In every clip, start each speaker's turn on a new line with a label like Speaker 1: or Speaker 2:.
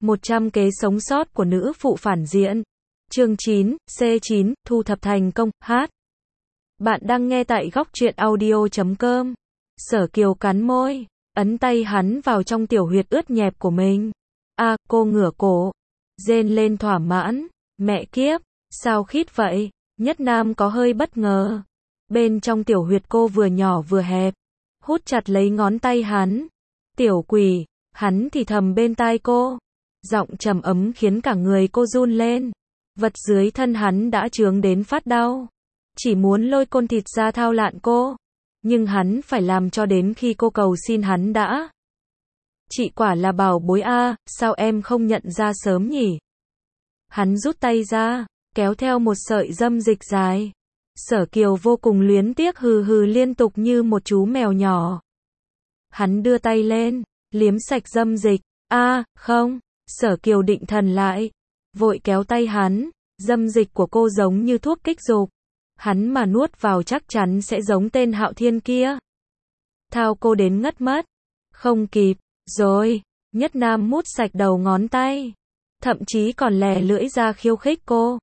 Speaker 1: 100 kế sống sót của nữ phụ phản diện. Chương 9, C9, thu thập thành công, hát. Bạn đang nghe tại góc truyện audio.com. Sở Kiều cắn môi, ấn tay hắn vào trong tiểu huyệt ướt nhẹp của mình. Cô ngửa cổ, rên lên thỏa mãn. Mẹ kiếp, sao khít vậy? Nhất Nam có hơi bất ngờ. Bên trong tiểu huyệt cô vừa nhỏ vừa hẹp, hút chặt lấy ngón tay hắn. Tiểu quỷ, hắn thì thầm bên tai cô. Giọng trầm ấm khiến cả người cô run lên. Vật dưới thân hắn đã chướng đến phát đau. Chỉ muốn lôi côn thịt ra thao lạn cô. Nhưng hắn phải làm cho đến khi cô cầu xin hắn đã. Chị quả là bảo bối sao em không nhận ra sớm nhỉ? Hắn rút tay ra, kéo theo một sợi dâm dịch dài. Sở Kiều vô cùng luyến tiếc hừ hừ liên tục như một chú mèo nhỏ. Hắn đưa tay lên, liếm sạch dâm dịch. Không. Sở Kiều định thần lại, vội kéo tay hắn. Dâm dịch của cô giống như thuốc kích dục. Hắn mà nuốt vào chắc chắn sẽ giống tên Hạo Thiên kia. Thao cô đến ngất mất. Không kịp, rồi. Nhất Nam mút sạch đầu ngón tay. Thậm chí còn lè lưỡi ra khiêu khích cô.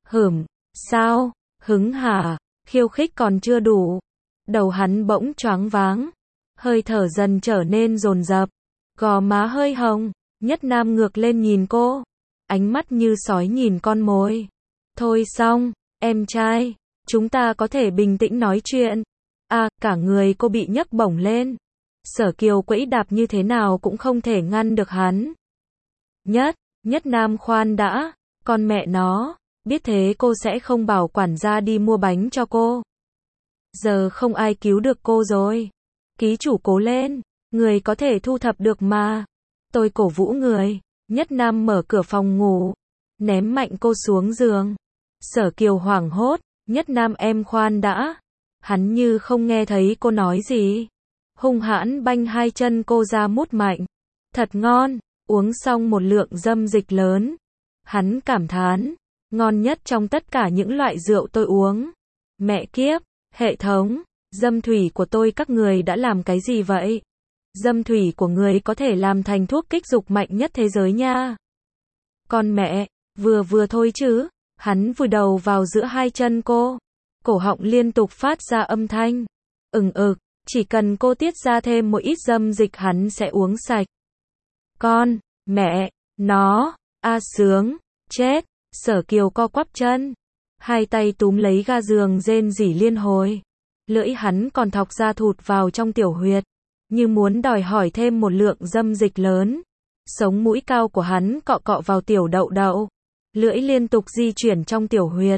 Speaker 1: Sao? Hứng hả? Khiêu khích còn chưa đủ. Đầu hắn bỗng choáng váng. Hơi thở dần trở nên dồn dập. Gò má hơi hồng. Nhất Nam ngược lên nhìn cô. Ánh mắt như sói nhìn con mồi. Thôi xong, em trai. Chúng ta có thể bình tĩnh nói chuyện. Cả người cô bị nhấc bổng lên. Sở Kiều quẫy đạp như thế nào cũng không thể ngăn được hắn. Nhất Nam khoan đã. Con mẹ nó. Biết thế cô sẽ không bảo quản gia đi mua bánh cho cô. Giờ không ai cứu được cô rồi. Ký chủ cố lên. Người có thể thu thập được mà. Tôi cổ vũ người. Nhất Nam mở cửa phòng ngủ. Ném mạnh cô xuống giường. Sở Kiều hoảng hốt. Nhất Nam em khoan đã. Hắn như không nghe thấy cô nói gì. Hung hãn banh hai chân cô ra mút mạnh. Thật ngon. Uống xong một lượng dâm dịch lớn. Hắn cảm thán. Ngon nhất trong tất cả những loại rượu tôi uống. Mẹ kiếp. Hệ thống. Dâm thủy của tôi các người đã làm cái gì vậy? Dâm thủy của người có thể làm thành thuốc kích dục mạnh nhất thế giới nha. Con mẹ. Vừa thôi chứ. Hắn vùi đầu vào giữa hai chân cô. Cổ họng liên tục phát ra âm thanh. Chỉ cần cô tiết ra thêm một ít dâm dịch hắn sẽ uống sạch. Con, mẹ, nó, sướng, chết. Sở Kiều co quắp chân. Hai tay túm lấy ga giường rên rỉ liên hồi. Lưỡi hắn còn thọc ra thụt vào trong tiểu huyệt. Như muốn đòi hỏi thêm một lượng dâm dịch lớn. Sống mũi cao của hắn cọ cọ vào tiểu đậu đậu. Lưỡi liên tục di chuyển trong tiểu huyệt.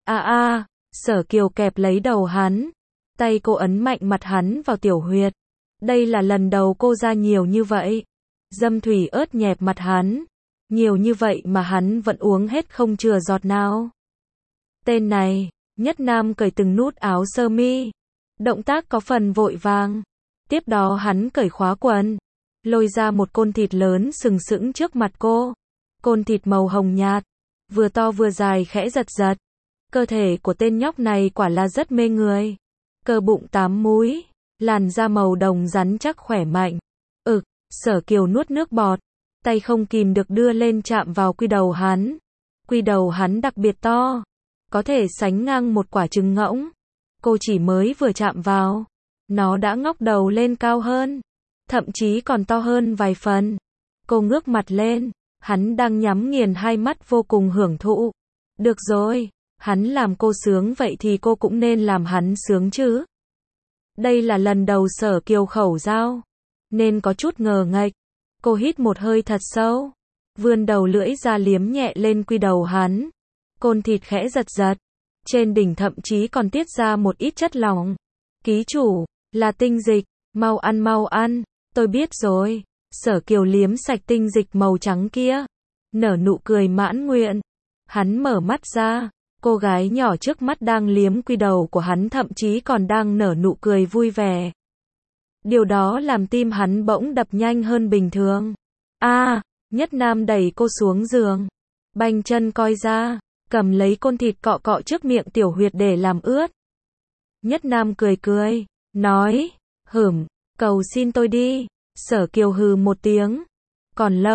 Speaker 1: Sở Kiều kẹp lấy đầu hắn. Tay cô ấn mạnh mặt hắn vào tiểu huyệt. Đây là lần đầu cô ra nhiều như vậy. Dâm thủy ớt nhẹp mặt hắn. Nhiều như vậy mà hắn vẫn uống hết không chừa giọt nào. Tên này. Nhất Nam cởi từng nút áo sơ mi. Động tác có phần vội vàng. Tiếp đó hắn cởi khóa quần. Lôi ra một côn thịt lớn sừng sững trước mặt cô. Côn thịt màu hồng nhạt. Vừa to vừa dài khẽ giật giật. Cơ thể của tên nhóc này quả là rất mê người. Cơ bụng 8 múi. Làn da màu đồng rắn chắc khỏe mạnh. Sở Kiều nuốt nước bọt. Tay không kìm được đưa lên chạm vào quy đầu hắn. Quy đầu hắn đặc biệt to. Có thể sánh ngang một quả trứng ngỗng. Cô chỉ mới vừa chạm vào. Nó đã ngóc đầu lên cao hơn. Thậm chí còn to hơn vài phần. Cô ngước mặt lên. Hắn đang nhắm nghiền hai mắt vô cùng hưởng thụ. Được rồi. Hắn làm cô sướng vậy thì cô cũng nên làm hắn sướng chứ. Đây là lần đầu Sở Kiều khẩu giao. Nên có chút ngờ nghệch. Cô hít một hơi thật sâu. Vươn đầu lưỡi ra liếm nhẹ lên quy đầu hắn. Côn thịt khẽ giật giật. Trên đỉnh thậm chí còn tiết ra một ít chất lỏng. Ký chủ, là tinh dịch. Mau ăn. Tôi biết rồi. Sở Kiều liếm sạch tinh dịch màu trắng kia. Nở nụ cười mãn nguyện. Hắn mở mắt ra. Cô gái nhỏ trước mắt đang liếm quy đầu của hắn thậm chí còn đang nở nụ cười vui vẻ. Điều đó làm tim hắn bỗng đập nhanh hơn bình thường. Nhất Nam đẩy cô xuống giường. Banh chân coi ra. Cầm lấy côn thịt cọ cọ trước miệng tiểu huyệt để làm ướt. Nhất Nam cười. Nói. Cầu xin tôi đi. Sở Kiều hừ một tiếng. Còn lâu.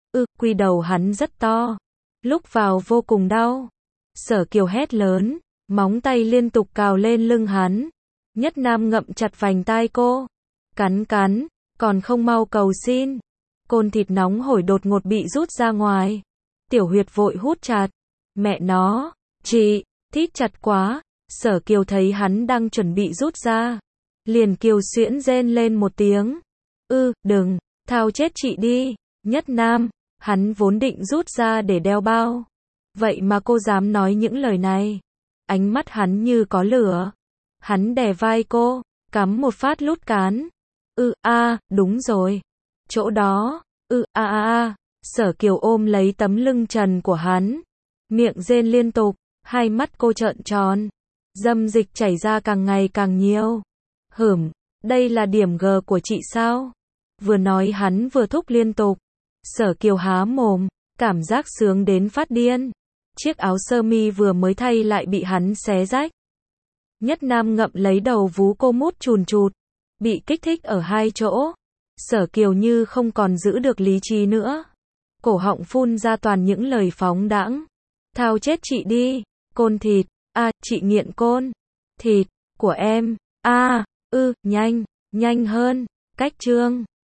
Speaker 1: Quy đầu hắn rất to. Lúc vào vô cùng đau. Sở Kiều hét lớn, móng tay liên tục cào lên lưng hắn. Nhất Nam ngậm chặt vành tai cô. Cắn, còn không mau cầu xin. Côn thịt nóng hổi đột ngột bị rút ra ngoài. Tiểu Huyệt vội hút chặt. Mẹ nó, chị, thít chặt quá. Sở Kiều thấy hắn đang chuẩn bị rút ra. Liền kiều xuyễn rên lên một tiếng. Đừng, thao chết chị đi. Nhất Nam, hắn vốn định rút ra để đeo bao. Vậy mà cô dám nói những lời này. Ánh mắt hắn như có lửa. Hắn đè vai cô, cắm một phát lút cán. Đúng rồi. Chỗ đó. Sở Kiều ôm lấy tấm lưng trần của hắn. Miệng rên liên tục, hai mắt cô trợn tròn. Dâm dịch chảy ra càng ngày càng nhiều. Đây là điểm G của chị sao? Vừa nói hắn vừa thúc liên tục. Sở Kiều há mồm, cảm giác sướng đến phát điên. Chiếc áo sơ mi vừa mới thay lại bị hắn xé rách. Nhất Nam ngậm lấy đầu vú cô mút chùn chụt. Bị kích thích ở hai chỗ. Sở Kiều như không còn giữ được lý trí nữa. Cổ họng phun ra toàn những lời phóng đãng. Thao chết chị đi. Côn thịt. Chị nghiện côn thịt của em. Nhanh hơn. Cách chương